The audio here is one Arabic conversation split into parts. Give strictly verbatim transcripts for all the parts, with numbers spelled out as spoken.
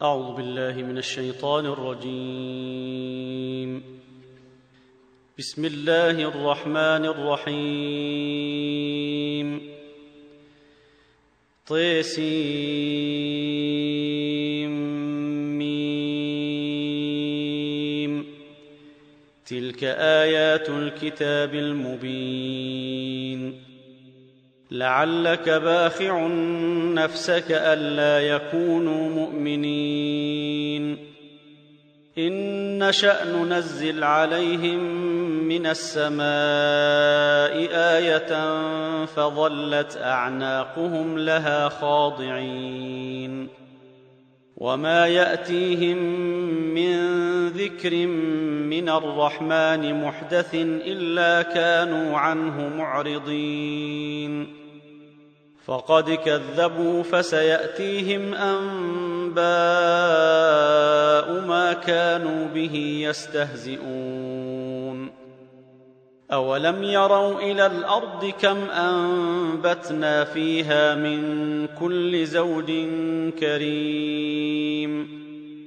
أعوذ بالله من الشيطان الرجيم. بسم الله الرحمن الرحيم. طسيم. تلك آيات الكتاب المبين. لعلك باخع نفسك ألا يكونوا مؤمنين إن نشأ ننزل عليهم من السماء آية فظلت أعناقهم لها خاضعين وما يأتيهم من ذكر من الرحمن محدث إلا كانوا عنه معرضين فقد كذبوا فسيأتيهم أنباء ما كانوا به يستهزئون أولم يروا إلى الأرض كم أنبتنا فيها من كل زوج كريم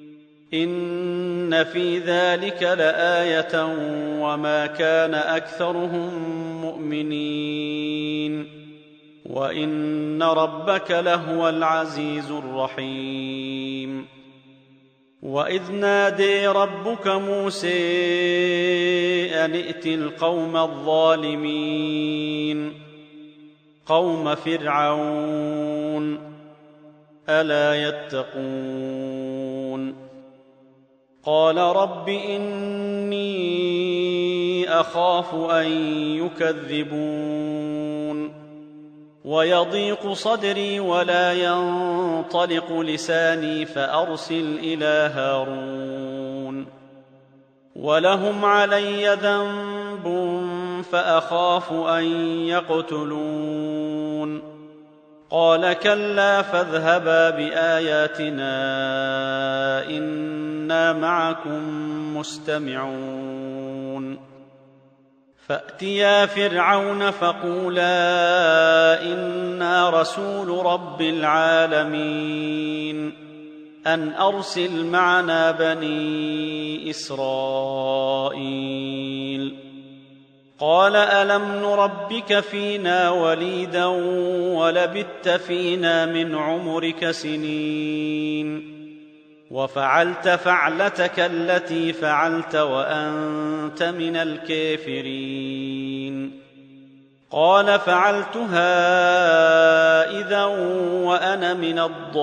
إن في ذلك لآية وما كان أكثرهم مؤمنين وإن ربك لهو العزيز الرحيم. وإذ نادي ربك موسى أن ائت القوم الظالمين قوم فرعون ألا يتقون قال رب إني أخاف أن يكذبون ويضيق صدري ولا ينطلق لساني فأرسل إلى هارون ولهم علي ذنب فأخاف أن يقتلون قال كلا فاذهبا بآياتنا إنا معكم مستمعون فأتيا فرعون فقولا إنا رسول رب العالمين أن أرسل معنا بني إسرائيل قال ألم نربك فينا وليدا ولبثت فينا من عمرك سنين وفعلت فعلتك التي فعلت وأنت من الكافرين قال فعلتها إذا وأنا من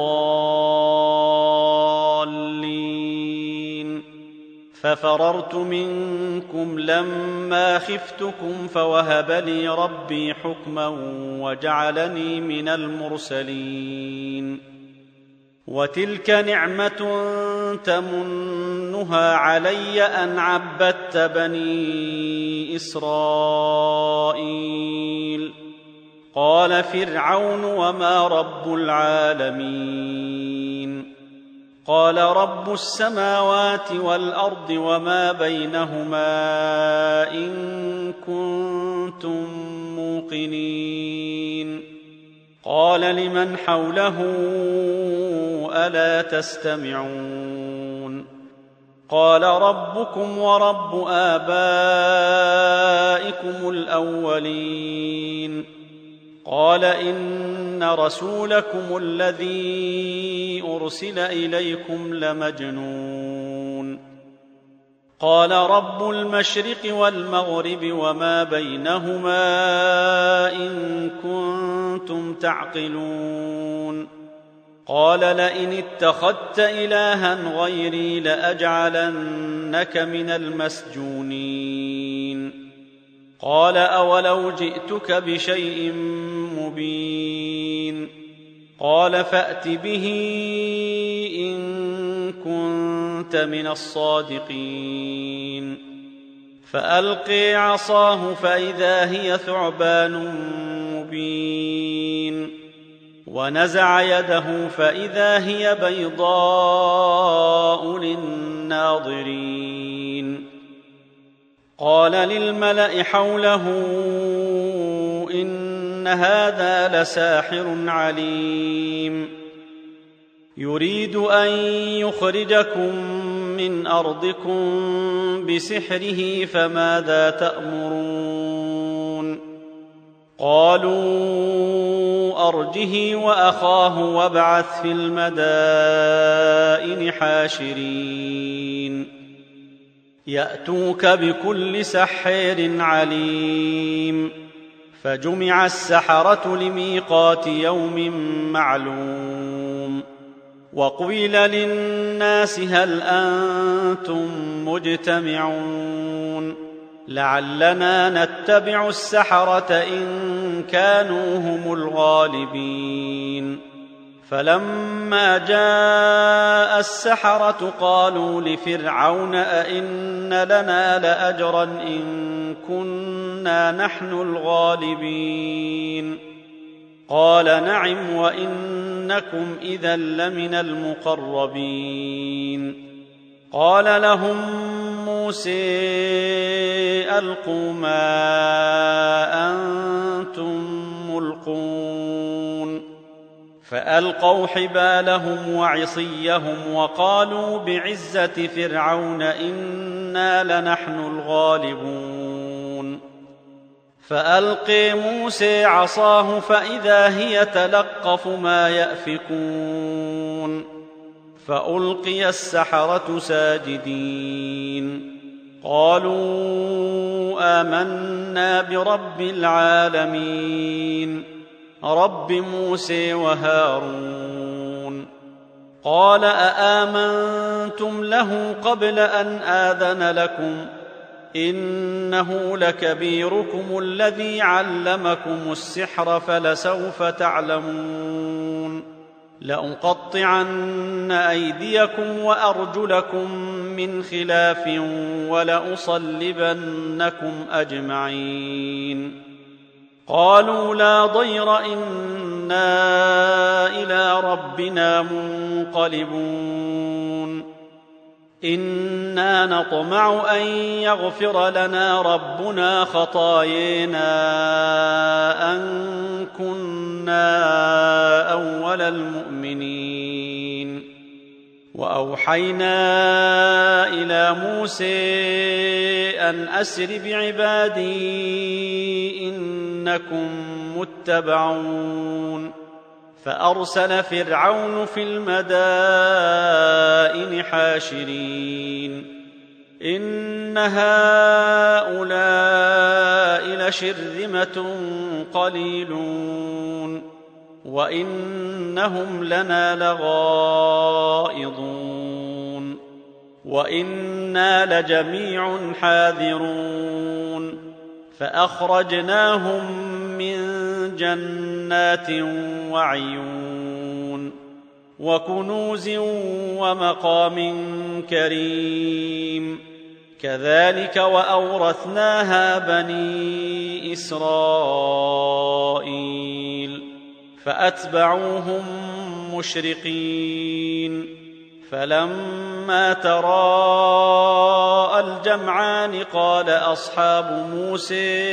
الضالين ففررت منكم لما خفتكم فوهب لي ربي حكما وجعلني من المرسلين وتلك نعمة تمنها علي أن عبدت بني إسرائيل قال فرعون وما رب العالمين قال رب السماوات والأرض وما بينهما إن كنتم موقنين قال لمن حوله ألا تستمعون قال ربكم ورب آبائكم الأولين قال إن رسولكم الذي أرسل إليكم لمجنون قال رب المشرق والمغرب وما بينهما إن كنتم تعقلون قال لئن اتخذت إلها غيري لأجعلنك من المسجونين قال أولو جئتك بشيء مبين قال فأت به إن كنت من الصادقين فألقي عصاه فإذا هي ثعبان مبين ونزع يده فإذا هي بيضاء للناظرين قال للملأ حوله إن هذا لساحر عليم يريد أن يخرجكم من أرضكم بسحره فماذا تأمرون قالوا أرجه وأخاه وابعث في المدائن حاشرين يأتوك بكل سحار عليم فجمع السحرة لميقات يوم معلوم وقيل للناس هل أنتم مجتمعون لعلنا نتبع السحرة إن كانوا هم الغالبين فلما جاء السحرة قالوا لفرعون أئن لنا لأجرا إن كنا نحن الغالبين قال نعم وإنكم إذا لمن المقربين قال لهم موسى ألقوا ما أنتم ملقون فألقوا حبالهم وعصيهم وقالوا بعزة فرعون إنا لنحن الغالبون فألقي موسى عصاه فإذا هي تلقف ما يأفكون فألقي السحرة ساجدين قالوا آمنا برب العالمين رب موسى وهارون قال أآمنتم له قبل أن آذن لكم إنه لكبيركم الذي علمكم السحر فلسوف تعلمون لأقطعن أيديكم وأرجلكم من خلاف ولأصلبنكم أجمعين قالوا لا ضير إنا إلى ربنا منقلبون إنا نطمع أن يغفر لنا ربنا خطايانا أن كنا أول المؤمنين وأوحينا إلى موسى أن أسر بعبادي إنكم متبعون فأرسل فرعون في المدائن حاشرين إن هؤلاء لشرذمة قليلون وإنهم لنا لغائظون وإنا لجميع حاذرون فأخرجناهم من جنات وعيون وكنوز ومقام كريم كذلك وأورثناها بني إسرائيل فأتبعوهم مشرقين فلما تراءى الجمعان قال أصحاب موسى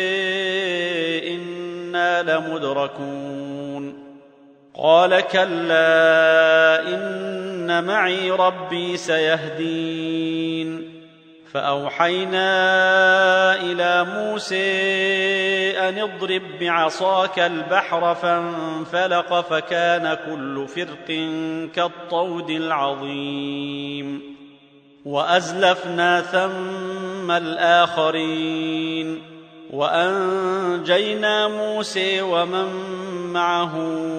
إنا لمدركون قال كلا إن معي ربي سيهدين فأوحينا إلى موسى أن اضرب بعصاك البحر فانفلق فكان كل فرق كالطود العظيم وأزلفنا ثم الآخرين وأنجينا موسى ومن معه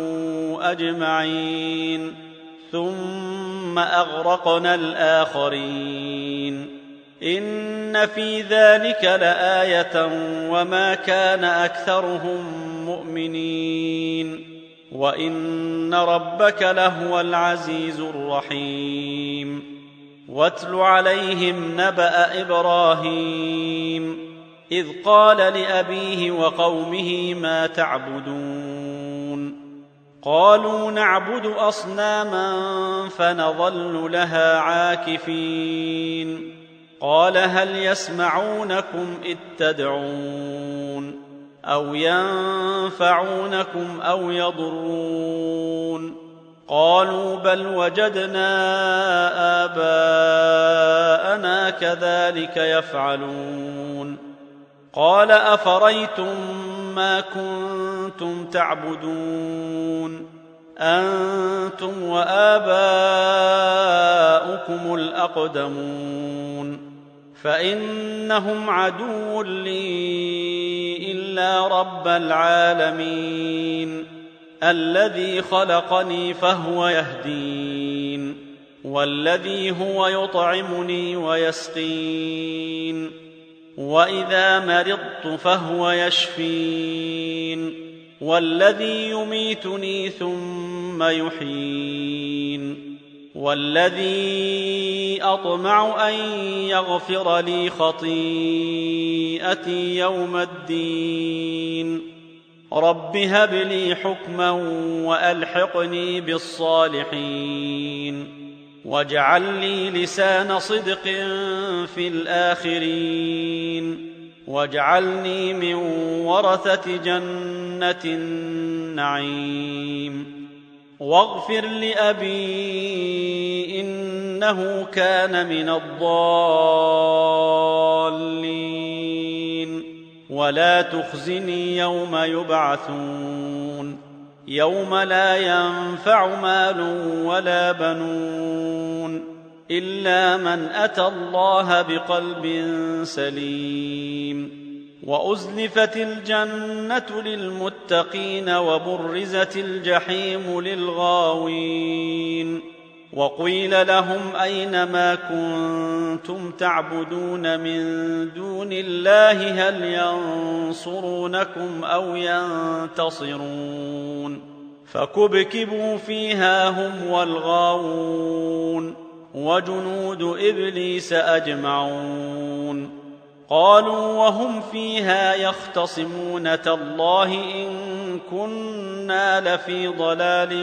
أجمعين ثم أغرقنا الآخرين إن في ذلك لآية وما كان أكثرهم مؤمنين وإن ربك لهو العزيز الرحيم واتل عليهم نبأ إبراهيم إذ قال لأبيه وقومه ما تعبدون قالوا نعبد أصناما فنظل لها عاكفين قال هل يسمعونكم إذ تدعون أو ينفعونكم أو يضرون قالوا بل وجدنا آباءنا كذلك يفعلون قال أفريتم ما كنتم تعبدون أنتم وآباؤكم الأقدمون فإنهم عدو لي إلا رب العالمين الذي خلقني فهو يهدين والذي هو يطعمني ويسقين وإذا مرضت فهو يشفين والذي يميتني ثم يحيين والذي أطمع أن يغفر لي خطيئتي يوم الدين رب هب لي حكما وألحقني بالصالحين واجعل لي لسان صدق في الآخرين واجعلني من ورثة جنة النعيم واغفر لأبي إنه كان من الضالين ولا تخزني يوم يبعثون يوم لا ينفع مال ولا بنون إلا من أتى الله بقلب سليم وأزلفت الجنة للمتقين وبرزت الجحيم للغاوين وقيل لهم أين ما كنتم تعبدون من دون الله هل ينصرونكم أو ينتصرون فكبكبوا فيها هم والغاوون وجنود إبليس أجمعون قالوا وهم فيها يختصمون تالله إن كنا لفي ضلال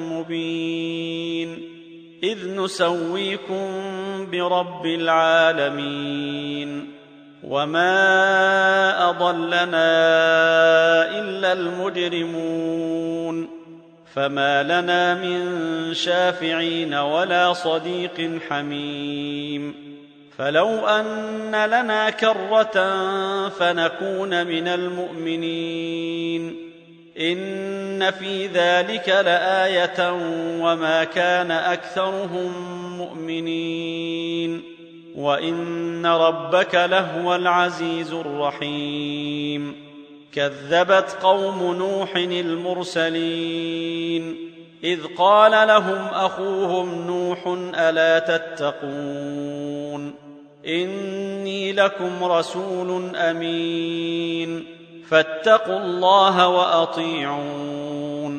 مبين إذ نسويكم برب العالمين وما أضلنا إلا المجرمون فما لنا من شافعين ولا صديق حميم فلو أن لنا كرة فنكون من المؤمنين إن في ذلك لآية وما كان أكثرهم مؤمنين وإن ربك لهو العزيز الرحيم كذبت قوم نوح المرسلين إذ قال لهم أخوهم نوح ألا تتقون إني لكم رسول أمين فاتقوا الله وأطيعون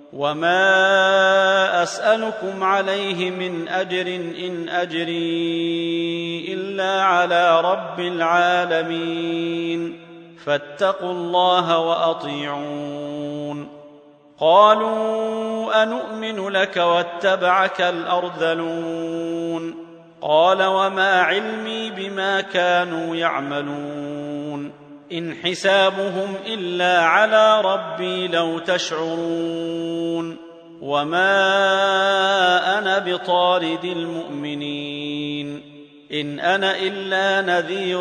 وما أسألكم عليه من أجر إن أجري إلا على رب العالمين فاتقوا الله وأطيعون قالوا أنؤمن لك واتبعك الأرذلون قال وما علمي بما كانوا يعملون إن حسابهم إلا على ربي لو تشعرون وما أنا بطارد المؤمنين إن أنا إلا نذير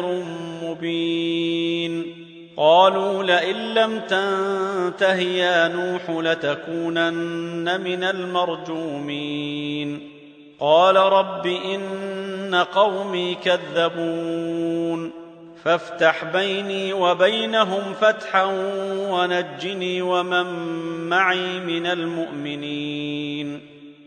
مبين قالوا لئن لم تنته يا نوح لتكونن من المرجومين قال رب إن قومي كذبون فافتح بيني وبينهم فتحا ونجني ومن معي من المؤمنين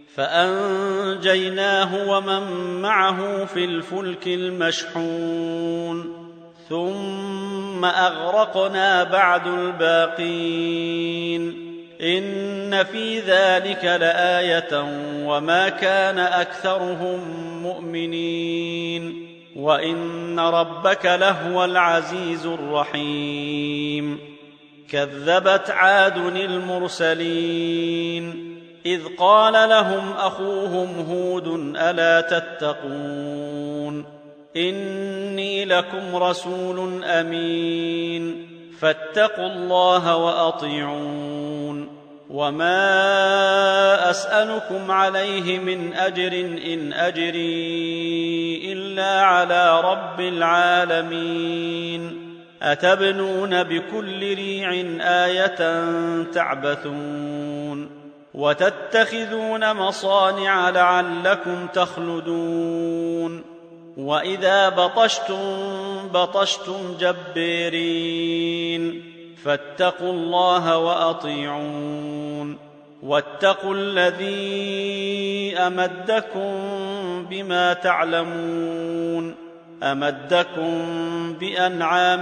فأنجيناه ومن معه في الفلك المشحون ثم أغرقنا بعد الباقين إن في ذلك لآية وما كان أكثرهم مؤمنين وإن ربك لهو العزيز الرحيم كذبت عاد المرسلين إذ قال لهم أخوهم هود ألا تتقون إني لكم رسول أمين فاتقوا الله وأطيعون وما أسألكم عليه من أجر إن أجري إلا على رب العالمين أتبنون بكل ريع آية تعبثون وتتخذون مصانع لعلكم تخلدون وإذا بطشتم بطشتم جبارين فاتقوا الله وأطيعون واتقوا الذي أمدكم بما تعلمون أمدكم بأنعام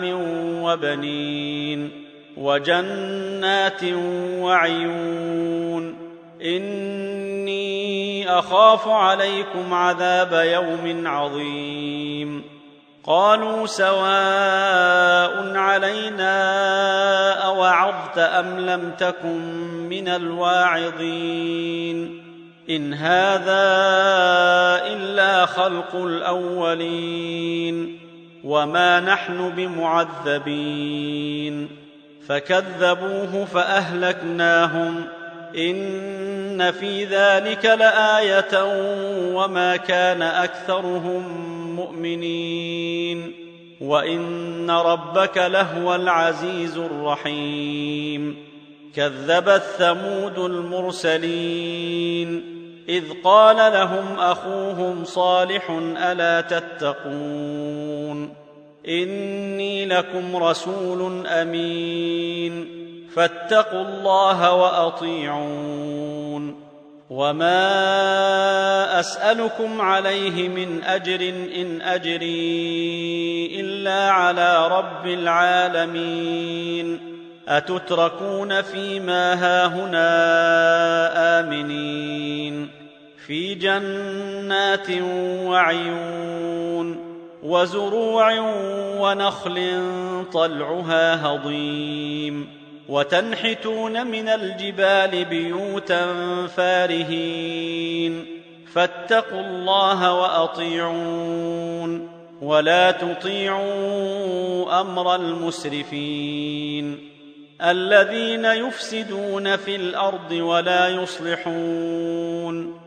وبنين وجنات وعيون إني أخاف عليكم عذاب يوم عظيم قالوا سواء علينا أوعظت أم لم تكن من الواعظين إن هذا إلا خلق الأولين وما نحن بمعذبين فكذبوه فأهلكناهم إن في ذلك لآية وما كان أكثرهم مؤمنين وإن ربك لهو العزيز الرحيم كذبت ثمود المرسلين إذ قال لهم أخوهم صالح ألا تتقون إني لكم رسول أمين فاتقوا الله وأطيعون وما أسألكم عليه من أجر إن أجري إلا على رب العالمين أتتركون فيما هاهنا آمنين في جنات وعيون وزروع ونخل طلعها هضيم وتنحتون من الجبال بيوتا فارهين فاتقوا الله وأطيعون ولا تطيعوا أمر المسرفين الذين يفسدون في الأرض ولا يصلحون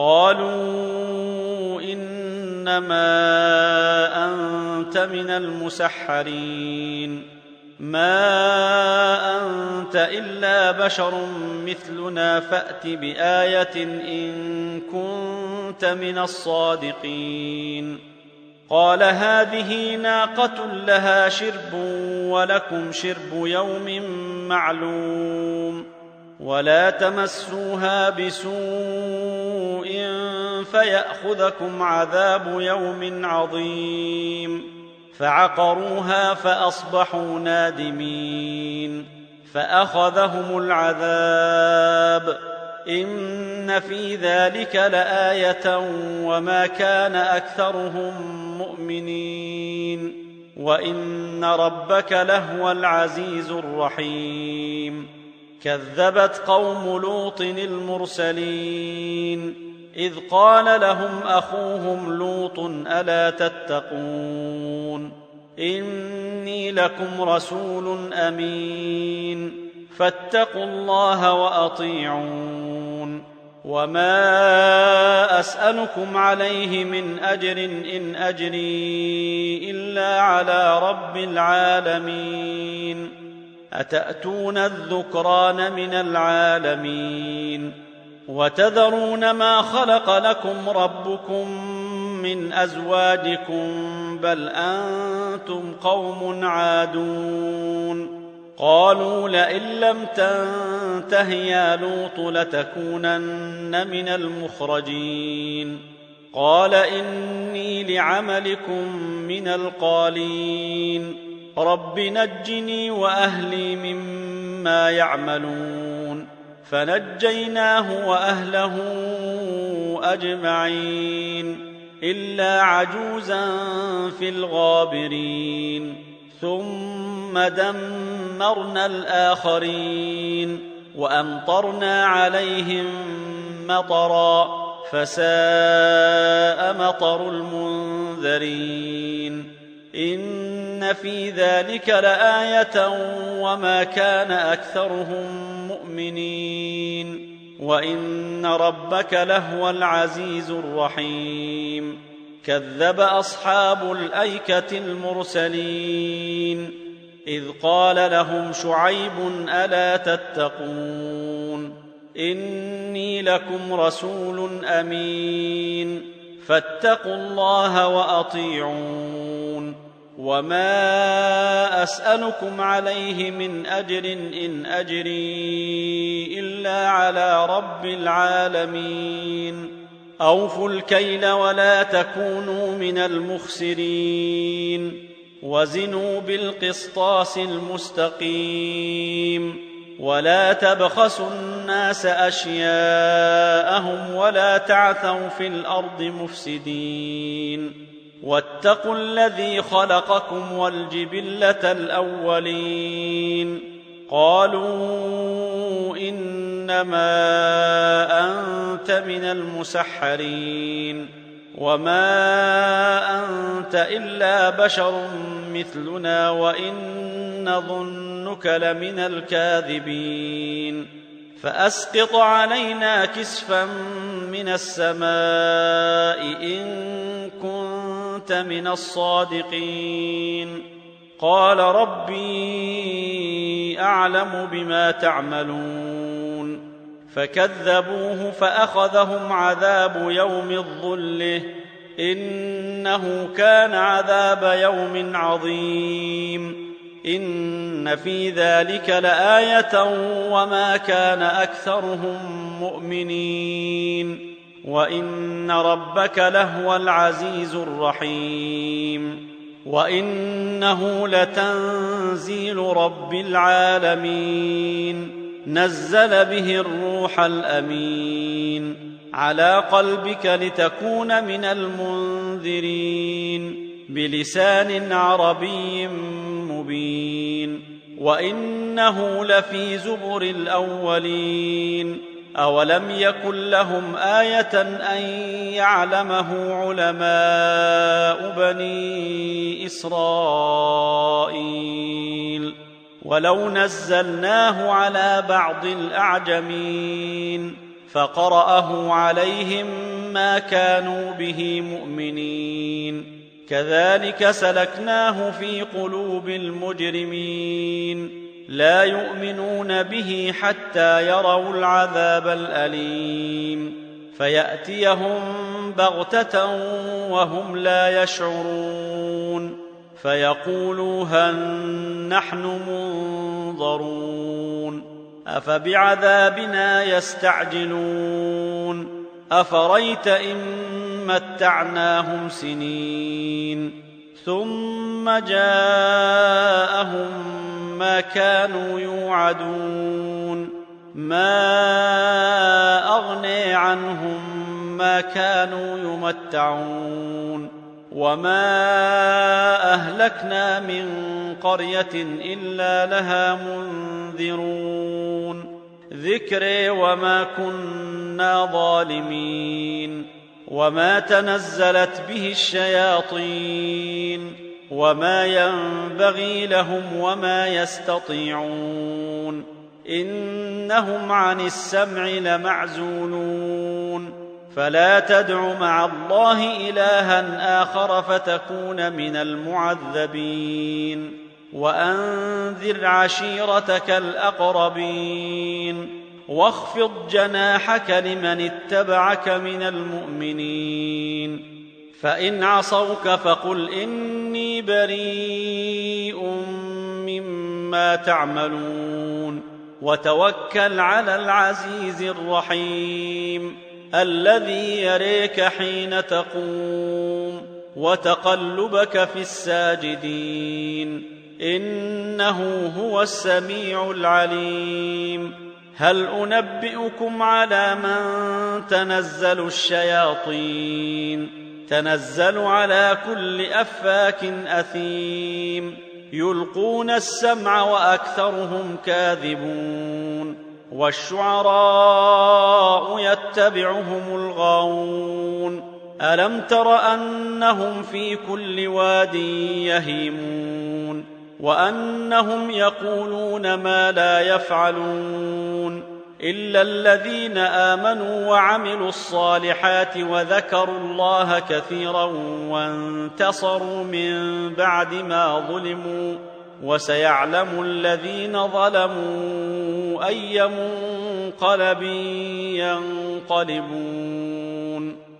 قالوا إنما أنت من المسحرين ما أنت إلا بشر مثلنا فأت بآية إن كنت من الصادقين قال هذه ناقة لها شرب ولكم شرب يوم معلوم ولا تمسوها بسوء فيأخذكم عذاب يوم عظيم فعقروها فأصبحوا نادمين فأخذهم العذاب إن في ذلك لآية وما كان أكثرهم مؤمنين وإن ربك لهو العزيز الرحيم كذبت قوم لوط المرسلين إذ قال لهم أخوهم لوط ألا تتقون إني لكم رسول أمين فاتقوا الله وأطيعون وما أسألكم عليه من أجر إن أجري إلا على رب العالمين أتأتون الذكران من العالمين وتذرون ما خلق لكم ربكم من أزواجكم بل أنتم قوم عادون قالوا لئن لم تنته يا لوط لتكونن من المخرجين قال إني لعملكم من القالين رب نجني وأهلي مما يعملون فنجيناه وأهله أجمعين إلا عجوزا في الغابرين ثم دمرنا الآخرين وأمطرنا عليهم مطرا فساء مطر المنذرين إن في ذلك لآية وما كان أكثرهم مؤمنين المؤمنين وإن ربك لهو العزيز الرحيم كذب أصحاب الأيكة المرسلين إذ قال لهم شعيب ألا تتقون إني لكم رسول أمين فاتقوا الله وأطيعون وما أسألكم عليه من أجر إن أجري إلا على رب العالمين أوفوا الكيل ولا تكونوا من المخسرين وزنوا بالقسطاس المستقيم ولا تبخسوا الناس أشياءهم ولا تعثوا في الأرض مفسدين واتقوا الذي خلقكم والجبلة الأولين قالوا إنما أنت من المسحرين وما أنت إلا بشر مثلنا وإن نظنك لمن الكاذبين فأسقط علينا كسفا من السماء إن كنت من الصادقين قال ربي أعلم بما تعملون فكذبوه فأخذهم عذاب يوم الظلة إنه كان عذاب يوم عظيم إن في ذلك لآية وما كان أكثرهم مؤمنين وإن ربك لهو العزيز الرحيم وإنه لتنزيل رب العالمين نزل به الروح الأمين على قلبك لتكون من المنذرين بلسان عربي مبين وإنه لفي زبر الأولين أولم يكن لهم آية أن يعلمه علماء بني إسرائيل ولو نزلناه على بعض الأعجمين فقرأه عليهم ما كانوا به مؤمنين كذلك سلكناه في قلوب المجرمين لا يؤمنون به حتى يروا العذاب الأليم فيأتيهم بغتة وهم لا يشعرون فيقولوا هل نحن منظرون أفبعذابنا يستعجلون أفريت إن متعناهم سنين ثم جاءهم ما كانوا يوعدون ما أغني عنهم ما كانوا يمتعون وما أهلكنا من قرية إلا لها منذرون ذكري وما كنا ظالمين وما تنزلت به الشياطين وما ينبغي لهم وما يستطيعون إنهم عن السمع لمعزولون فلا تدع مع الله إلها آخر فتكون من المعذبين وأنذر عشيرتك الأقربين واخفض جناحك لمن اتبعك من المؤمنين فإن عصوك فقل إني بريء مما تعملون وتوكل على العزيز الرحيم الذي يريك حين تقوم وتقلبك في الساجدين إنه هو السميع العليم هل أنبئكم على من تنزل الشياطين تنزل على كل أفاك أثيم يلقون السمع وأكثرهم كاذبون والشعراء يتبعهم الغاوون ألم تر أنهم في كل واد يهيمون وأنهم يقولون ما لا يفعلون إلا الذين آمنوا وعملوا الصالحات وذكروا الله كثيرا وانتصروا من بعد ما ظلموا وسيعلم الذين ظلموا أي منقلب ينقلبون.